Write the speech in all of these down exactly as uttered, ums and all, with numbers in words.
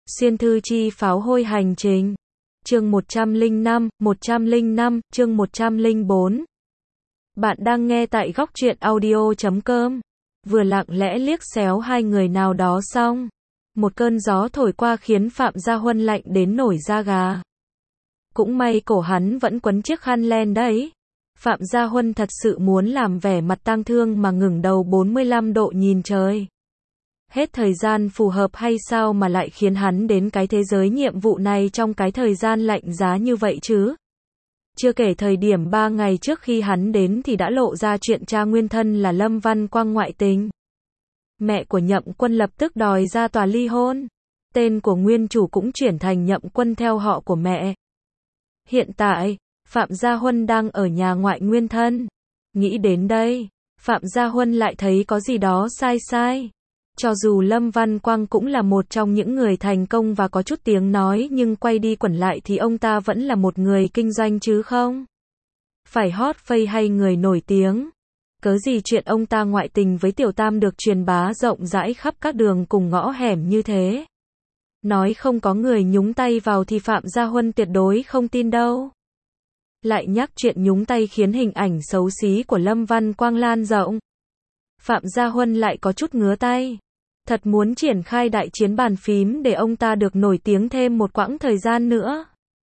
Xuyên thư chi pháo hôi hành trình. Chương một trăm lẻ năm, một trăm lẻ năm, chương một trăm lẻ bốn. Bạn đang nghe tại góc truyện audio chấm com. Vừa lặng lẽ liếc xéo hai người nào đó xong, một cơn gió thổi qua khiến Phạm Gia Huân lạnh đến nổi da gà. Cũng may cổ hắn vẫn quấn chiếc khăn len đấy. Phạm Gia Huân thật sự muốn làm vẻ mặt tang thương mà ngẩng đầu bốn mươi lăm độ nhìn trời. Hết thời gian phù hợp hay sao mà lại khiến hắn đến cái thế giới nhiệm vụ này trong cái thời gian lạnh giá như vậy chứ? Chưa kể thời điểm ba ngày trước khi hắn đến thì đã lộ ra chuyện cha nguyên thân là Lâm Văn Quang ngoại tình. Mẹ của Nhậm Quân lập tức đòi ra tòa ly hôn. Tên của nguyên chủ cũng chuyển thành Nhậm Quân theo họ của mẹ. Hiện tại, Phạm Gia Huân đang ở nhà ngoại nguyên thân. Nghĩ đến đây, Phạm Gia Huân lại thấy có gì đó sai sai. Cho dù Lâm Văn Quang cũng là một trong những người thành công và có chút tiếng nói, nhưng quay đi quẩn lại thì ông ta vẫn là một người kinh doanh chứ không phải hot face hay người nổi tiếng. Cớ gì chuyện ông ta ngoại tình với Tiểu Tam được truyền bá rộng rãi khắp các đường cùng ngõ hẻm như thế. Nói không có người nhúng tay vào thì Phạm Gia Huân tuyệt đối không tin đâu. Lại nhắc chuyện nhúng tay khiến hình ảnh xấu xí của Lâm Văn Quang lan rộng. Phạm Gia Huân lại có chút ngứa tay. Thật muốn triển khai đại chiến bàn phím để ông ta được nổi tiếng thêm một quãng thời gian nữa.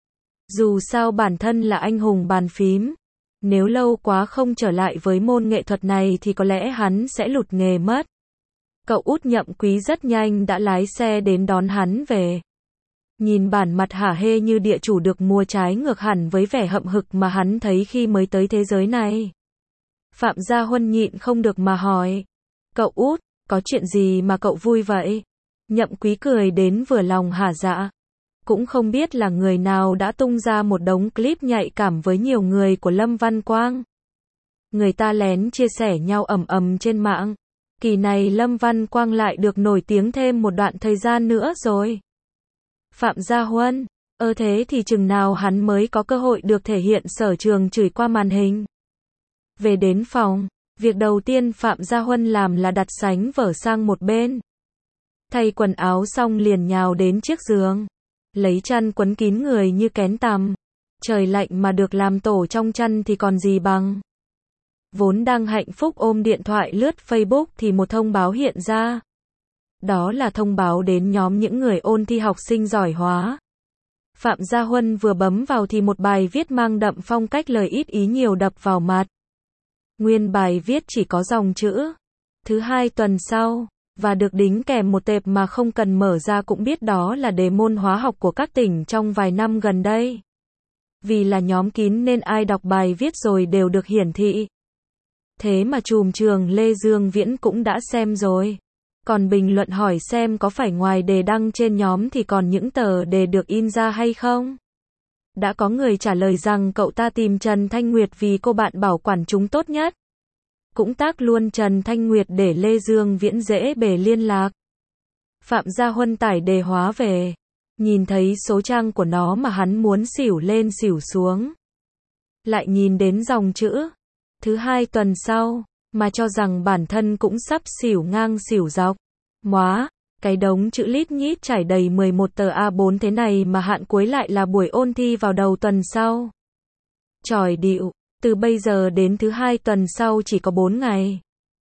Dù sao bản thân là anh hùng bàn phím. Nếu lâu quá không trở lại với môn nghệ thuật này thì có lẽ hắn sẽ lụt nghề mất. Cậu út Nhậm Quý rất nhanh đã lái xe đến đón hắn về. Nhìn bản mặt hả hê như địa chủ được mua trái ngược hẳn với vẻ hậm hực mà hắn thấy khi mới tới thế giới này. Phạm Gia Huân nhịn không được mà hỏi. Cậu út, có chuyện gì mà cậu vui vậy? Nhậm Quý cười đến vừa lòng hả dạ. Cũng không biết là người nào đã tung ra một đống clip nhạy cảm với nhiều người của Lâm Văn Quang. Người ta lén chia sẻ nhau ầm ầm trên mạng. Kỳ này Lâm Văn Quang lại được nổi tiếng thêm một đoạn thời gian nữa rồi. Phạm Gia Huân, ơ thế thì chừng nào hắn mới có cơ hội được thể hiện sở trường chửi qua màn hình. Về đến phòng, việc đầu tiên Phạm Gia Huân làm là đặt sánh vở sang một bên. Thay quần áo xong liền nhào đến chiếc giường. Lấy chăn quấn kín người như kén tằm. Trời lạnh mà được làm tổ trong chăn thì còn gì bằng. Vốn đang hạnh phúc ôm điện thoại lướt Facebook thì một thông báo hiện ra. Đó là thông báo đến nhóm những người ôn thi học sinh giỏi hóa. Phạm Gia Huân vừa bấm vào thì một bài viết mang đậm phong cách lời ít ý nhiều đập vào mặt. Nguyên bài viết chỉ có dòng chữ thứ hai tuần sau, và được đính kèm một tệp mà không cần mở ra cũng biết đó là đề môn hóa học của các tỉnh trong vài năm gần đây. Vì là nhóm kín nên ai đọc bài viết rồi đều được hiển thị. Thế mà trùm trường Lê Dương Viễn cũng đã xem rồi. Còn bình luận hỏi xem có phải ngoài đề đăng trên nhóm thì còn những tờ đề được in ra hay không? Đã có người trả lời rằng cậu ta tìm Trần Thanh Nguyệt vì cô bạn bảo quản chúng tốt nhất. Cũng tag luôn Trần Thanh Nguyệt để Lê Dương Viễn dễ bề liên lạc. Phạm Gia Huân tải đề hóa về. Nhìn thấy số trang của nó mà hắn muốn xỉu lên xỉu xuống. Lại nhìn đến dòng chữ thứ hai tuần sau, mà cho rằng bản thân cũng sắp xỉu ngang xỉu dọc. Móa, cái đống chữ lít nhít trải đầy mười một tờ A bốn thế này mà hạn cuối lại là buổi ôn thi vào đầu tuần sau. Chỏi điệu, từ bây giờ đến thứ hai tuần sau chỉ có bốn ngày.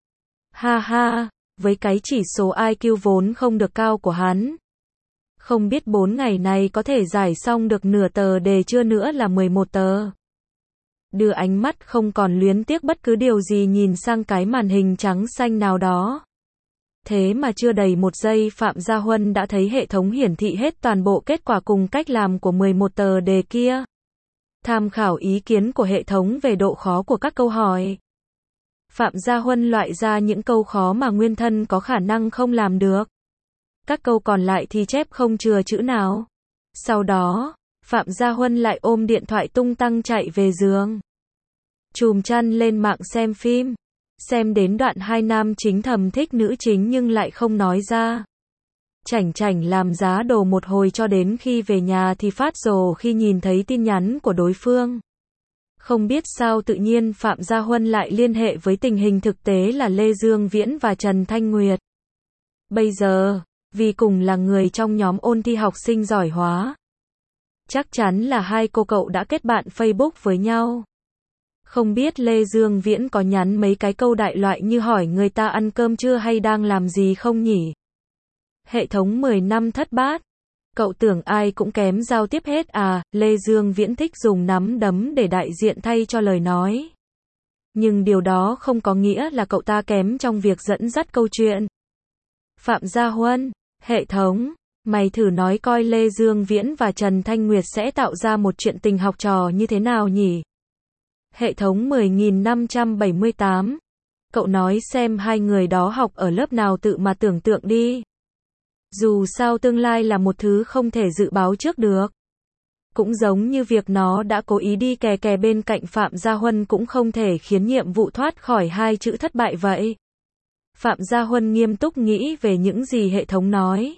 Ha ha, với cái chỉ số i kiu vốn không được cao của hắn. Không biết bốn ngày này có thể giải xong được nửa tờ đề chưa nữa là mười một tờ. Đưa ánh mắt không còn luyến tiếc bất cứ điều gì nhìn sang cái màn hình trắng xanh nào đó. Thế mà chưa đầy một giây Phạm Gia Huân đã thấy hệ thống hiển thị hết toàn bộ kết quả cùng cách làm của mười một tờ đề kia. Tham khảo ý kiến của hệ thống về độ khó của các câu hỏi. Phạm Gia Huân loại ra những câu khó mà nguyên thân có khả năng không làm được. Các câu còn lại thì chép không chừa chữ nào. Sau đó, Phạm Gia Huân lại ôm điện thoại tung tăng chạy về giường. Chùm chăn lên mạng xem phim. Xem đến đoạn hai nam chính thầm thích nữ chính nhưng lại không nói ra. Chảnh chảnh làm giá đồ một hồi cho đến khi về nhà thì phát rồ khi nhìn thấy tin nhắn của đối phương. Không biết sao tự nhiên Phạm Gia Huân lại liên hệ với tình hình thực tế là Lê Dương Viễn và Trần Thanh Nguyệt. Bây giờ, vì cùng là người trong nhóm ôn thi học sinh giỏi hóa. Chắc chắn là hai cô cậu đã kết bạn Facebook với nhau. Không biết Lê Dương Viễn có nhắn mấy cái câu đại loại như hỏi người ta ăn cơm chưa hay đang làm gì không nhỉ? Hệ thống mười năm thất bát. Cậu tưởng ai cũng kém giao tiếp hết à? Lê Dương Viễn thích dùng nắm đấm để đại diện thay cho lời nói. Nhưng điều đó không có nghĩa là cậu ta kém trong việc dẫn dắt câu chuyện. Phạm Gia Huân, hệ thống, mày thử nói coi Lê Dương Viễn và Trần Thanh Nguyệt sẽ tạo ra một chuyện tình học trò như thế nào nhỉ? Hệ thống mười nghìn năm trăm bảy mươi tám. Cậu nói xem hai người đó học ở lớp nào tự mà tưởng tượng đi. Dù sao tương lai là một thứ không thể dự báo trước được. Cũng giống như việc nó đã cố ý đi kè kè bên cạnh Phạm Gia Huân cũng không thể khiến nhiệm vụ thoát khỏi hai chữ thất bại vậy. Phạm Gia Huân nghiêm túc nghĩ về những gì hệ thống nói.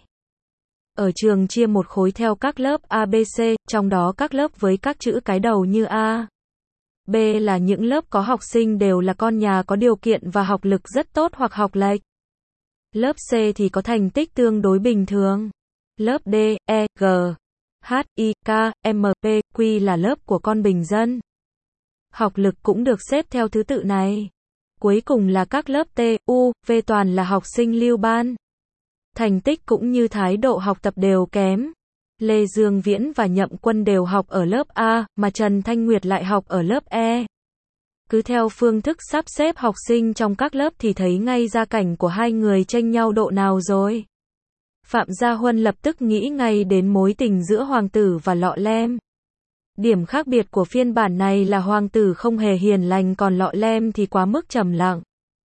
Ở trường chia một khối theo các lớp A B C, trong đó các lớp với các chữ cái đầu như A, B là những lớp có học sinh đều là con nhà có điều kiện và học lực rất tốt hoặc học lệch. Lớp C thì có thành tích tương đối bình thường. Lớp D, E, G, H, I, K, M, P, Q là lớp của con bình dân. Học lực cũng được xếp theo thứ tự này. Cuối cùng là các lớp T, U, V toàn là học sinh lưu ban. Thành tích cũng như thái độ học tập đều kém. Lê Dương Viễn và Nhậm Quân đều học ở lớp A, mà Trần Thanh Nguyệt lại học ở lớp E. Cứ theo phương thức sắp xếp học sinh trong các lớp thì thấy ngay gia cảnh của hai người chênh nhau độ nào rồi. Phạm Gia Huân lập tức nghĩ ngay đến mối tình giữa Hoàng tử và Lọ Lem. Điểm khác biệt của phiên bản này là Hoàng tử không hề hiền lành còn Lọ Lem thì quá mức trầm lặng.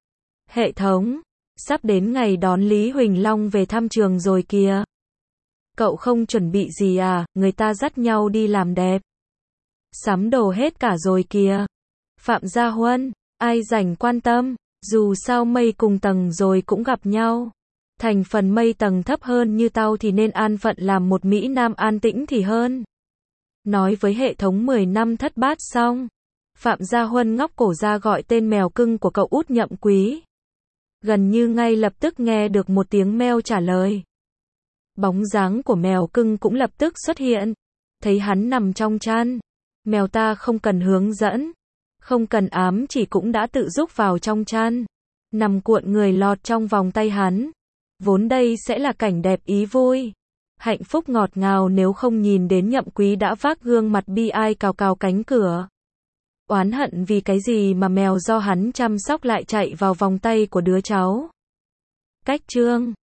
Hệ thống, sắp đến ngày đón Lý Huỳnh Long về thăm trường rồi kìa. Cậu không chuẩn bị gì à, người ta dắt nhau đi làm đẹp. Sắm đồ hết cả rồi kìa. Phạm Gia Huân, ai rảnh quan tâm, dù sao mây cùng tầng rồi cũng gặp nhau. Thành phần mây tầng thấp hơn như tao thì nên an phận làm một Mỹ Nam an tĩnh thì hơn. Nói với hệ thống mười năm thất bát xong. Phạm Gia Huân ngóc cổ ra gọi tên mèo cưng của cậu út Nhậm Quý. Gần như ngay lập tức nghe được một tiếng meo trả lời. Bóng dáng của mèo cưng cũng lập tức xuất hiện. Thấy hắn nằm trong chăn. Mèo ta không cần hướng dẫn. Không cần ám chỉ cũng đã tự rúc vào trong chăn. Nằm cuộn người lọt trong vòng tay hắn. Vốn đây sẽ là cảnh đẹp ý vui. Hạnh phúc ngọt ngào nếu không nhìn đến Nhậm Quý đã vác gương mặt bi ai cào cào cánh cửa. Oán hận vì cái gì mà mèo do hắn chăm sóc lại chạy vào vòng tay của đứa cháu. Cách chương